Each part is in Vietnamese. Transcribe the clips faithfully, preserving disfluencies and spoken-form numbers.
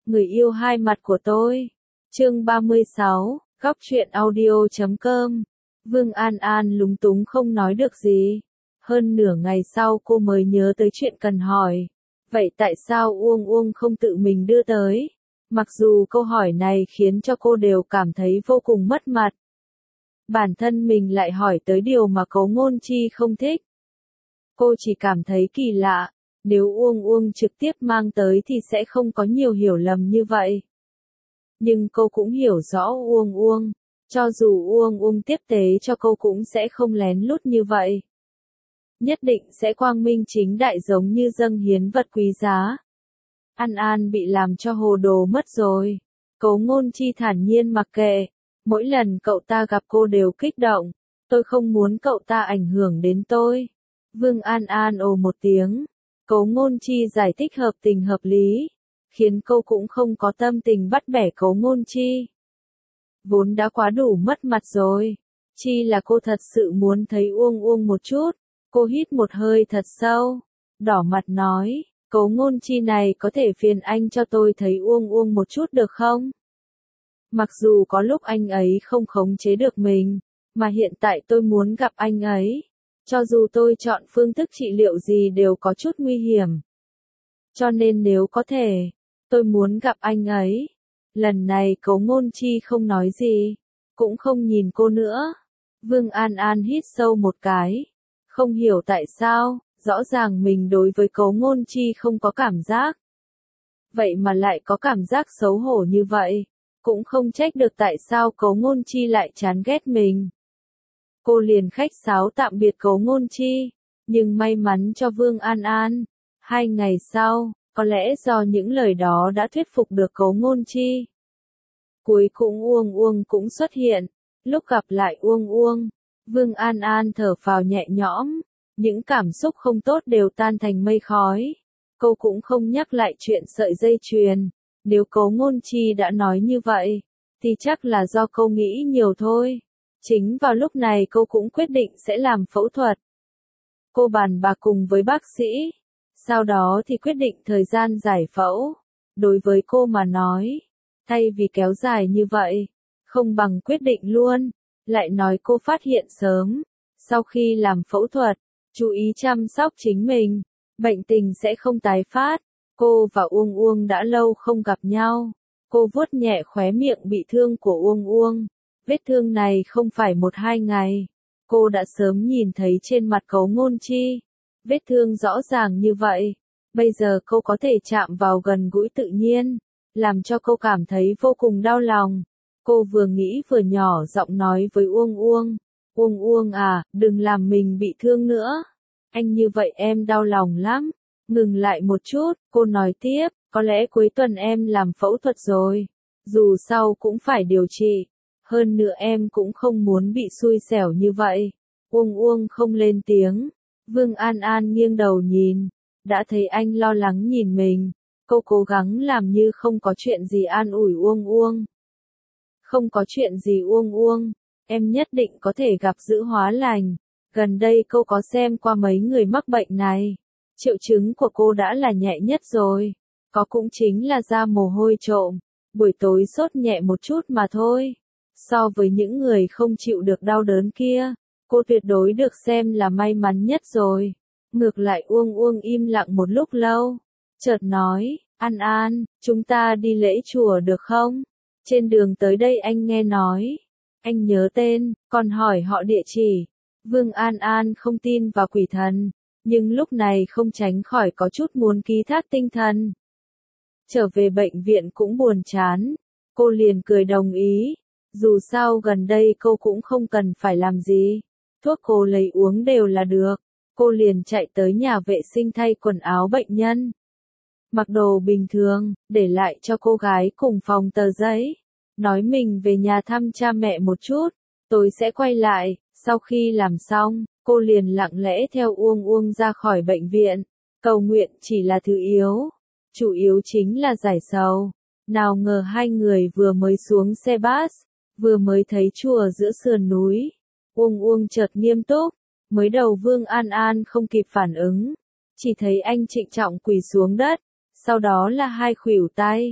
Người yêu hai mặt của tôi. Chương ba mươi sáu, góc truyện audio chấm com. Vương An An lúng túng không nói được gì. Hơn nửa ngày sau cô mới nhớ tới chuyện cần hỏi. Vậy tại sao Uông Uông không tự mình đưa tới? Mặc dù câu hỏi này khiến cho cô đều cảm thấy vô cùng mất mặt. Bản thân mình lại hỏi tới điều mà Cố Ngôn Chi không thích. Cô chỉ cảm thấy kỳ lạ, nếu Uông Uông trực tiếp mang tới thì sẽ không có nhiều hiểu lầm như vậy. Nhưng cô cũng hiểu rõ Uông Uông, cho dù Uông Uông tiếp tế cho cô cũng sẽ không lén lút như vậy. Nhất định sẽ quang minh chính đại giống như dâng hiến vật quý giá. An An bị làm cho hồ đồ mất rồi. Cố Ngôn Chi thản nhiên mặc kệ. Mỗi lần cậu ta gặp cô đều kích động. Tôi không muốn cậu ta ảnh hưởng đến tôi. Vương An An ồ một tiếng. Cố Ngôn Chi giải thích hợp tình hợp lý, khiến cô cũng không có tâm tình bắt bẻ Cố Ngôn Chi. Vốn đã quá đủ mất mặt rồi. Chi là cô thật sự muốn thấy Uông Uông một chút. Cô hít một hơi thật sâu, đỏ mặt nói, Cố Ngôn Chi này có thể phiền anh cho tôi thấy Uông Uông một chút được không? Mặc dù có lúc anh ấy không khống chế được mình, mà hiện tại tôi muốn gặp anh ấy. Cho dù tôi chọn phương thức trị liệu gì đều có chút nguy hiểm. Cho nên nếu có thể, tôi muốn gặp anh ấy. Lần này Cố Ngôn Chi không nói gì, cũng không nhìn cô nữa. Vương An An hít sâu một cái. Không hiểu tại sao, rõ ràng mình đối với Cố Ngôn Chi không có cảm giác. Vậy mà lại có cảm giác xấu hổ như vậy, cũng không trách được tại sao Cố Ngôn Chi lại chán ghét mình. Cô liền khách sáo tạm biệt Cố Ngôn Chi, nhưng may mắn cho Vương An An. Hai ngày sau, có lẽ do những lời đó đã thuyết phục được Cố Ngôn Chi. Cuối cùng Uông Uông cũng xuất hiện, lúc gặp lại Uông Uông. Vương An An thở phào nhẹ nhõm, những cảm xúc không tốt đều tan thành mây khói. Cô cũng không nhắc lại chuyện sợi dây chuyền, nếu Cố Ngôn Chi đã nói như vậy, thì chắc là do cô nghĩ nhiều thôi. Chính vào lúc này cô cũng quyết định sẽ làm phẫu thuật. Cô bàn bạc cùng với bác sĩ, sau đó thì quyết định thời gian giải phẫu. Đối với cô mà nói, thay vì kéo dài như vậy, không bằng quyết định luôn. Lại nói cô phát hiện sớm, sau khi làm phẫu thuật, chú ý chăm sóc chính mình, bệnh tình sẽ không tái phát. Cô và Uông Uông đã lâu không gặp nhau, cô vuốt nhẹ khóe miệng bị thương của Uông Uông. Vết thương này không phải một hai ngày, cô đã sớm nhìn thấy trên mặt Cố Ngôn Chi. Vết thương rõ ràng như vậy, bây giờ cô có thể chạm vào gần gũi tự nhiên, làm cho cô cảm thấy vô cùng đau lòng. Cô vừa nghĩ vừa nhỏ giọng nói với Uông Uông, Uông Uông à, đừng làm mình bị thương nữa. Anh như vậy em đau lòng lắm. Ngừng lại một chút, cô nói tiếp, có lẽ cuối tuần em làm phẫu thuật rồi. Dù sao cũng phải điều trị. Hơn nữa em cũng không muốn bị xui xẻo như vậy. Uông Uông không lên tiếng. Vương An An nghiêng đầu nhìn. Đã thấy anh lo lắng nhìn mình. Cô cố gắng làm như không có chuyện gì an ủi Uông Uông. Không có chuyện gì Uông Uông, em nhất định có thể gặp giữ hóa lành. Gần đây cô có xem qua mấy người mắc bệnh này. Triệu chứng của cô đã là nhẹ nhất rồi. Có cũng chính là ra mồ hôi trộm. Buổi tối sốt nhẹ một chút mà thôi. So với những người không chịu được đau đớn kia, cô tuyệt đối được xem là may mắn nhất rồi. Ngược lại Uông Uông im lặng một lúc lâu. Chợt nói, An An, chúng ta đi lễ chùa được không? Trên đường tới đây anh nghe nói, anh nhớ tên, còn hỏi họ địa chỉ. Vương An An không tin vào quỷ thần, nhưng lúc này không tránh khỏi có chút muốn ký thác tinh thần. Trở về bệnh viện cũng buồn chán, cô liền cười đồng ý. Dù sao gần đây cô cũng không cần phải làm gì, thuốc cô lấy uống đều là được. Cô liền chạy tới nhà vệ sinh thay quần áo bệnh nhân. Mặc đồ bình thường, để lại cho cô gái cùng phòng tờ giấy. Nói mình về nhà thăm cha mẹ một chút, tôi sẽ quay lại. Sau khi làm xong, cô liền lặng lẽ theo Uông Uông ra khỏi bệnh viện. Cầu nguyện chỉ là thứ yếu, chủ yếu chính là giải sầu. Nào ngờ hai người vừa mới xuống xe bus, vừa mới thấy chùa giữa sườn núi. Uông Uông chợt nghiêm túc, mới đầu Vương An An không kịp phản ứng, chỉ thấy anh trịnh trọng quỳ xuống đất, sau đó là hai khuỷu tay,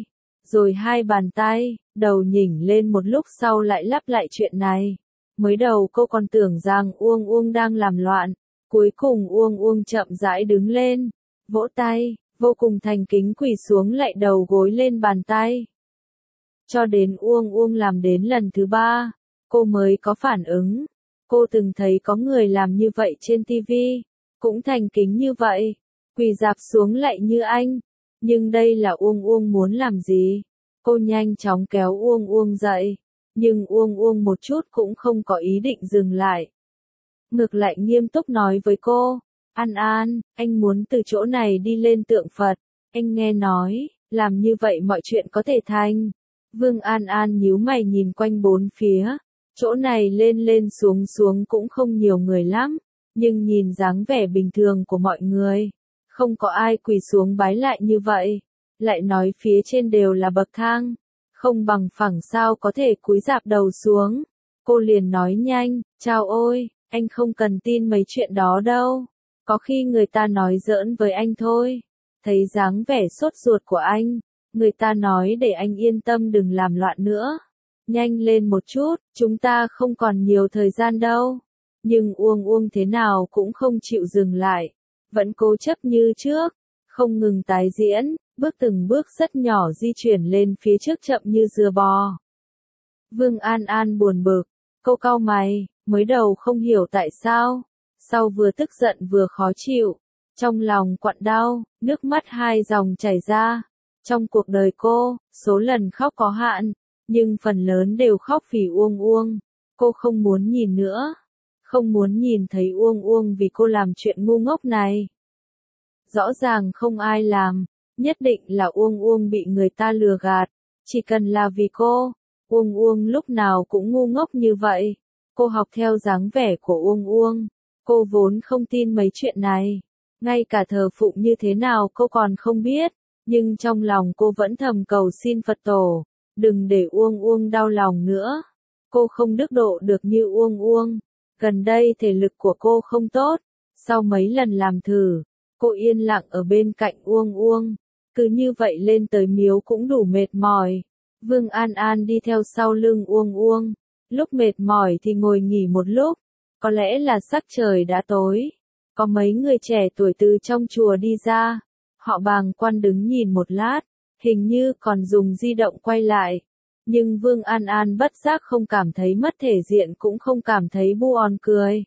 rồi hai bàn tay, đầu nhỉnh lên một lúc sau lại lắp lại chuyện này. Mới đầu cô còn tưởng rằng Uông Uông đang làm loạn, cuối cùng Uông Uông chậm rãi đứng lên, vỗ tay, vô cùng thành kính quỳ xuống lạy đầu gối lên bàn tay. Cho đến Uông Uông làm đến lần thứ ba, cô mới có phản ứng. Cô từng thấy có người làm như vậy trên tivi, cũng thành kính như vậy, quỳ rạp xuống lạy như anh. Nhưng đây là Uông Uông muốn làm gì? Cô nhanh chóng kéo Uông Uông dậy, nhưng Uông Uông một chút cũng không có ý định dừng lại. Ngược lại nghiêm túc nói với cô, An An, anh muốn từ chỗ này đi lên tượng Phật, anh nghe nói, làm như vậy mọi chuyện có thể thành. Vương An An nhíu mày nhìn quanh bốn phía, chỗ này lên lên xuống xuống cũng không nhiều người lắm, nhưng nhìn dáng vẻ bình thường của mọi người, không có ai quỳ xuống bái lại như vậy, lại nói phía trên đều là bậc thang, không bằng phẳng sao có thể cúi rạp đầu xuống. Cô liền nói nhanh, chao ôi, anh không cần tin mấy chuyện đó đâu, có khi người ta nói giỡn với anh thôi. Thấy dáng vẻ sốt ruột của anh, người ta nói để anh yên tâm đừng làm loạn nữa. Nhanh lên một chút, chúng ta không còn nhiều thời gian đâu. Nhưng Uông Uông thế nào cũng không chịu dừng lại, vẫn cố chấp như trước, không ngừng tái diễn, bước từng bước rất nhỏ di chuyển lên phía trước chậm như dừa bò. Vương An An buồn bực, cô cau mày, mới đầu không hiểu tại sao, sau vừa tức giận vừa khó chịu, trong lòng quặn đau, nước mắt hai dòng chảy ra. Trong cuộc đời cô, số lần khóc có hạn, nhưng phần lớn đều khóc vì Uông Uông. Cô không muốn nhìn nữa, không muốn nhìn thấy Uông Uông vì cô làm chuyện ngu ngốc này. Rõ ràng không ai làm, nhất định là Uông Uông bị người ta lừa gạt, chỉ cần là vì cô, Uông Uông lúc nào cũng ngu ngốc như vậy. Cô học theo dáng vẻ của Uông Uông, cô vốn không tin mấy chuyện này, ngay cả thờ phụng như thế nào cô còn không biết, nhưng trong lòng cô vẫn thầm cầu xin Phật tổ, đừng để Uông Uông đau lòng nữa. Cô không đức độ được như Uông Uông, gần đây thể lực của cô không tốt, sau mấy lần làm thử, cô yên lặng ở bên cạnh Uông Uông, cứ như vậy lên tới miếu cũng đủ mệt mỏi. Vương An An đi theo sau lưng Uông Uông, lúc mệt mỏi thì ngồi nghỉ một lúc, có lẽ là sắc trời đã tối, có mấy người trẻ tuổi từ trong chùa đi ra, họ bàng quan đứng nhìn một lát, hình như còn dùng di động quay lại, nhưng Vương An An bất giác không cảm thấy mất thể diện cũng không cảm thấy buồn cười.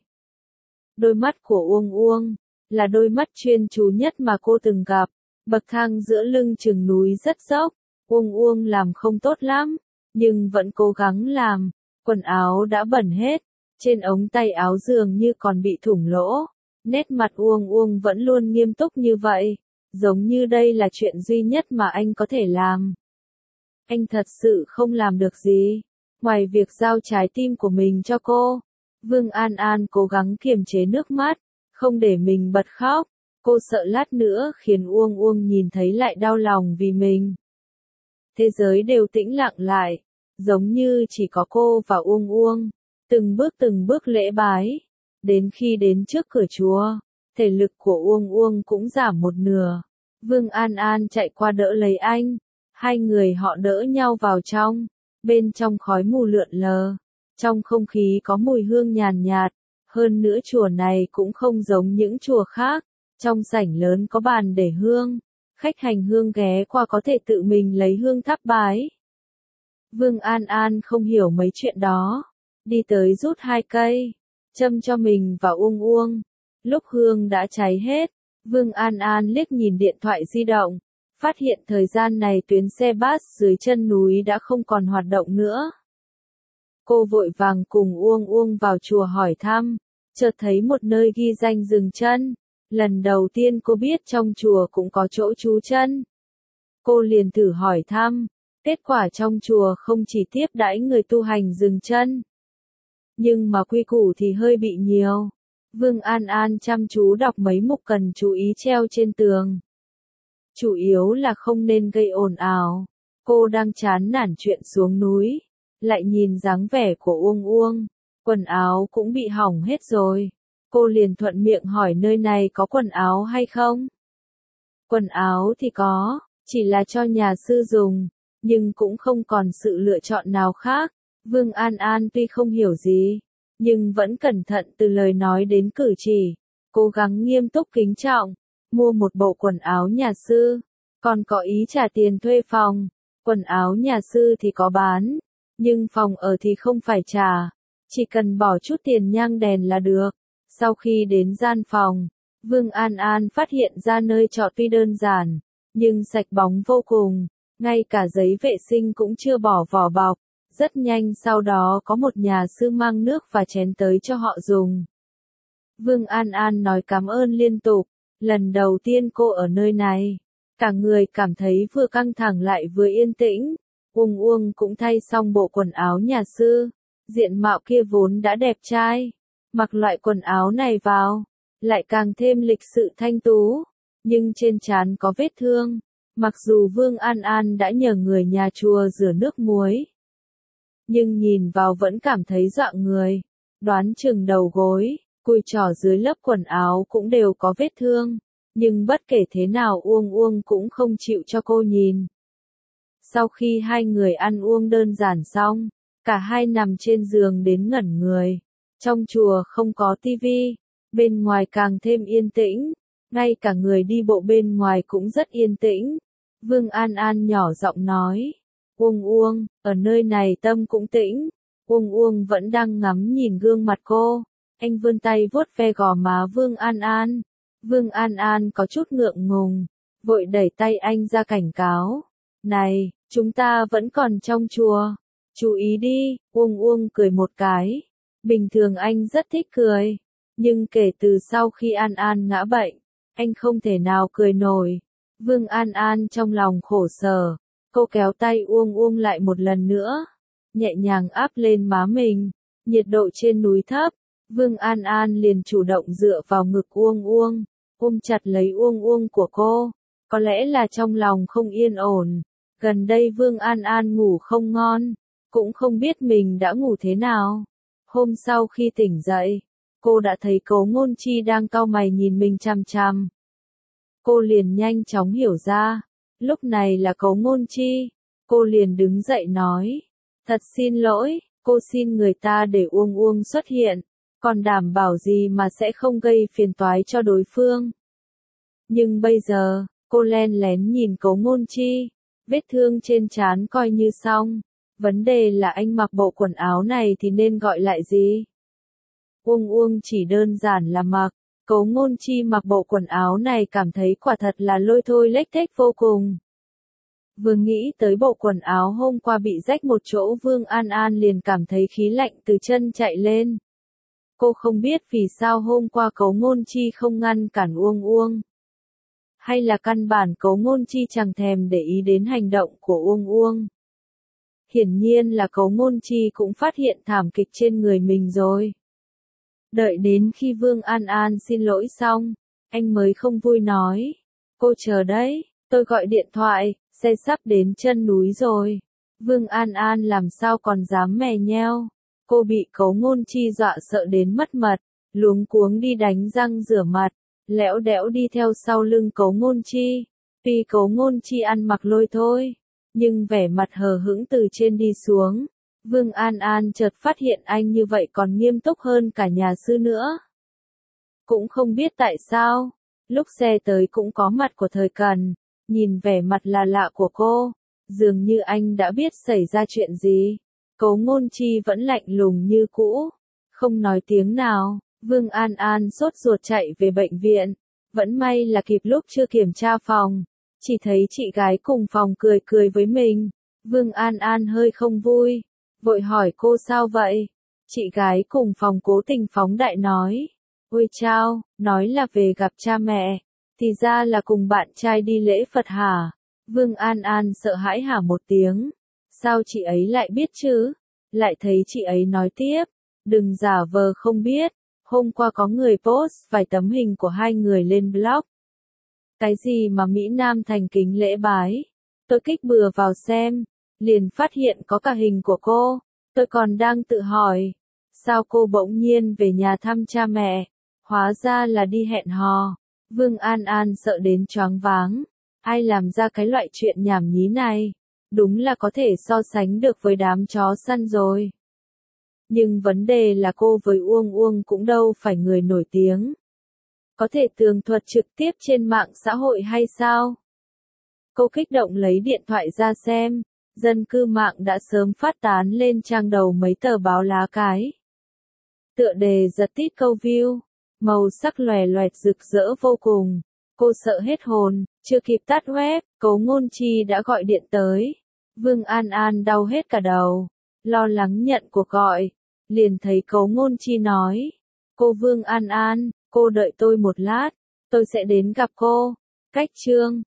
Đôi mắt của Uông Uông, là đôi mắt chuyên chú nhất mà cô từng gặp, bậc thang giữa lưng chừng núi rất dốc, Uông Uông làm không tốt lắm, nhưng vẫn cố gắng làm, quần áo đã bẩn hết, trên ống tay áo dường như còn bị thủng lỗ, nét mặt Uông Uông vẫn luôn nghiêm túc như vậy, giống như đây là chuyện duy nhất mà anh có thể làm. Anh thật sự không làm được gì, ngoài việc giao trái tim của mình cho cô. Vương An An cố gắng kiềm chế nước mắt, không để mình bật khóc, cô sợ lát nữa khiến Uông Uông nhìn thấy lại đau lòng vì mình. Thế giới đều tĩnh lặng lại, giống như chỉ có cô và Uông Uông, từng bước từng bước lễ bái, đến khi đến trước cửa chùa, thể lực của Uông Uông cũng giảm một nửa. Vương An An chạy qua đỡ lấy anh, hai người họ đỡ nhau vào trong, bên trong khói mù lượn lờ, trong không khí có mùi hương nhàn nhạt, hơn nữa chùa này cũng không giống những chùa khác, trong sảnh lớn có bàn để hương, khách hành hương ghé qua có thể tự mình lấy hương thắp bái. Vương An An không hiểu mấy chuyện đó, đi tới rút hai cây, châm cho mình và Uông Uông, lúc hương đã cháy hết. Vương An An liếc nhìn điện thoại di động, phát hiện thời gian này tuyến xe bus dưới chân núi đã không còn hoạt động nữa. Cô vội vàng cùng Uông Uông vào chùa hỏi thăm, chợt thấy một nơi ghi danh dừng chân. Lần đầu tiên cô biết trong chùa cũng có chỗ trú chân. Cô liền thử hỏi thăm, kết quả trong chùa không chỉ tiếp đãi người tu hành dừng chân, nhưng mà quy củ thì hơi bị nhiều. Vương An An chăm chú đọc mấy mục cần chú ý treo trên tường. Chủ yếu là không nên gây ồn ào. Cô đang chán nản chuyện xuống núi, lại nhìn dáng vẻ của Uông Uông, quần áo cũng bị hỏng hết rồi. Cô liền thuận miệng hỏi nơi này có quần áo hay không? Quần áo thì có, chỉ là cho nhà sư dùng, nhưng cũng không còn sự lựa chọn nào khác. Vương An An tuy không hiểu gì, nhưng vẫn cẩn thận từ lời nói đến cử chỉ, cố gắng nghiêm túc kính trọng, mua một bộ quần áo nhà sư, còn có ý trả tiền thuê phòng. Quần áo nhà sư thì có bán, nhưng phòng ở thì không phải trả, chỉ cần bỏ chút tiền nhang đèn là được. Sau khi đến gian phòng, Vương An An phát hiện ra nơi trọ tuy đơn giản, nhưng sạch bóng vô cùng, ngay cả giấy vệ sinh cũng chưa bỏ vỏ bọc. Rất nhanh sau đó có một nhà sư mang nước và chén tới cho họ dùng. Vương An An nói cảm ơn liên tục, lần đầu tiên cô ở nơi này, cả người cảm thấy vừa căng thẳng lại vừa yên tĩnh. Uông Uông cũng thay xong bộ quần áo nhà sư, diện mạo kia vốn đã đẹp trai, mặc loại quần áo này vào, lại càng thêm lịch sự thanh tú, nhưng trên trán có vết thương, mặc dù Vương An An đã nhờ người nhà chùa rửa nước muối, nhưng nhìn vào vẫn cảm thấy dọa người, đoán chừng đầu gối, cùi trỏ dưới lớp quần áo cũng đều có vết thương, nhưng bất kể thế nào Uông Uông cũng không chịu cho cô nhìn. Sau khi hai người ăn uống đơn giản xong, cả hai nằm trên giường đến ngẩn người. Trong chùa không có tivi, bên ngoài càng thêm yên tĩnh, ngay cả người đi bộ bên ngoài cũng rất yên tĩnh. Vương An An nhỏ giọng nói, Uông Uông, ở nơi này tâm cũng tĩnh. Uông Uông vẫn đang ngắm nhìn gương mặt cô, anh vươn tay vuốt ve gò má Vương An An. Vương An An có chút ngượng ngùng, vội đẩy tay anh ra cảnh cáo. Này, chúng ta vẫn còn trong chùa, chú ý đi. Uông Uông cười một cái, bình thường anh rất thích cười, nhưng kể từ sau khi An An ngã bệnh, anh không thể nào cười nổi. Vương An An trong lòng khổ sở, cô kéo tay Uông Uông lại một lần nữa, nhẹ nhàng áp lên má mình. Nhiệt độ trên núi thấp, Vương An An liền chủ động dựa vào ngực Uông Uông, ôm chặt lấy Uông Uông của cô. Có lẽ là trong lòng không yên ổn, gần đây Vương An An ngủ không ngon, cũng không biết mình đã ngủ thế nào. Hôm sau khi tỉnh dậy, cô đã thấy Cố Ngôn Chi đang cau mày nhìn mình chằm chằm. Cô liền nhanh chóng hiểu ra, lúc này là Cố Ngôn Chi. Cô liền đứng dậy nói, thật xin lỗi, cô xin người ta để Uông Uông xuất hiện, còn đảm bảo gì mà sẽ không gây phiền toái cho đối phương. Nhưng bây giờ, cô len lén nhìn Cố Ngôn Chi, vết thương trên trán coi như xong, vấn đề là anh mặc bộ quần áo này thì nên gọi lại gì? Uông Uông chỉ đơn giản là mặc. Cố Ngôn Chi mặc bộ quần áo này cảm thấy quả thật là lôi thôi lếch thếch vô cùng. Vừa nghĩ tới bộ quần áo hôm qua bị rách một chỗ, Vương An An liền cảm thấy khí lạnh từ chân chạy lên. Cô không biết vì sao hôm qua Cố Ngôn Chi không ngăn cản Uông Uông. Hay là căn bản Cố Ngôn Chi chẳng thèm để ý đến hành động của Uông Uông. Hiển nhiên là Cố Ngôn Chi cũng phát hiện thảm kịch trên người mình rồi. Đợi đến khi Vương An An xin lỗi xong, anh mới không vui nói, cô chờ đấy, tôi gọi điện thoại, xe sắp đến chân núi rồi. Vương An An làm sao còn dám mè nheo, cô bị Cố Ngôn Chi dọa sợ đến mất mật, luống cuống đi đánh răng rửa mặt, lẽo đẽo đi theo sau lưng Cố Ngôn Chi. Tuy Cố Ngôn Chi ăn mặc lôi thôi, nhưng vẻ mặt hờ hững từ trên đi xuống. Vương An An chợt phát hiện anh như vậy còn nghiêm túc hơn cả nhà sư nữa. Cũng không biết tại sao, lúc xe tới cũng có mặt của Thời Cần, nhìn vẻ mặt là lạ của cô, dường như anh đã biết xảy ra chuyện gì. Cố Ngôn Chi vẫn lạnh lùng như cũ, không nói tiếng nào. Vương An An sốt ruột chạy về bệnh viện, vẫn may là kịp lúc chưa kiểm tra phòng, chỉ thấy chị gái cùng phòng cười cười với mình. Vương An An hơi không vui, vội hỏi cô sao vậy. Chị gái cùng phòng cố tình phóng đại nói, ôi chao, nói là về gặp cha mẹ, thì ra là cùng bạn trai đi lễ Phật hả? Vương An An sợ hãi hả một tiếng, sao chị ấy lại biết chứ? Lại thấy chị ấy nói tiếp, đừng giả vờ không biết, hôm qua có người post vài tấm hình của hai người lên blog. Cái gì mà Mỹ Nam thành kính lễ bái? Tôi kích bừa vào xem, liền phát hiện có cả hình của cô. Tôi còn đang tự hỏi, sao cô bỗng nhiên về nhà thăm cha mẹ? Hóa ra là đi hẹn hò. Vương An An sợ đến choáng váng. Ai làm ra cái loại chuyện nhảm nhí này? Đúng là có thể so sánh được với đám chó săn rồi. Nhưng vấn đề là cô với Uông Uông cũng đâu phải người nổi tiếng. Có thể tường thuật trực tiếp trên mạng xã hội hay sao? Cô kích động lấy điện thoại ra xem, dân cư mạng đã sớm phát tán lên trang đầu mấy tờ báo lá cái. Tựa đề giật tít câu view, màu sắc lòe loẹt rực rỡ vô cùng. Cô sợ hết hồn, chưa kịp tắt web, Cố Ngôn Chi đã gọi điện tới. Vương An An đau hết cả đầu, lo lắng nhận cuộc gọi, liền thấy Cố Ngôn Chi nói: "Cô Vương An An, cô đợi tôi một lát, tôi sẽ đến gặp cô." Cách chương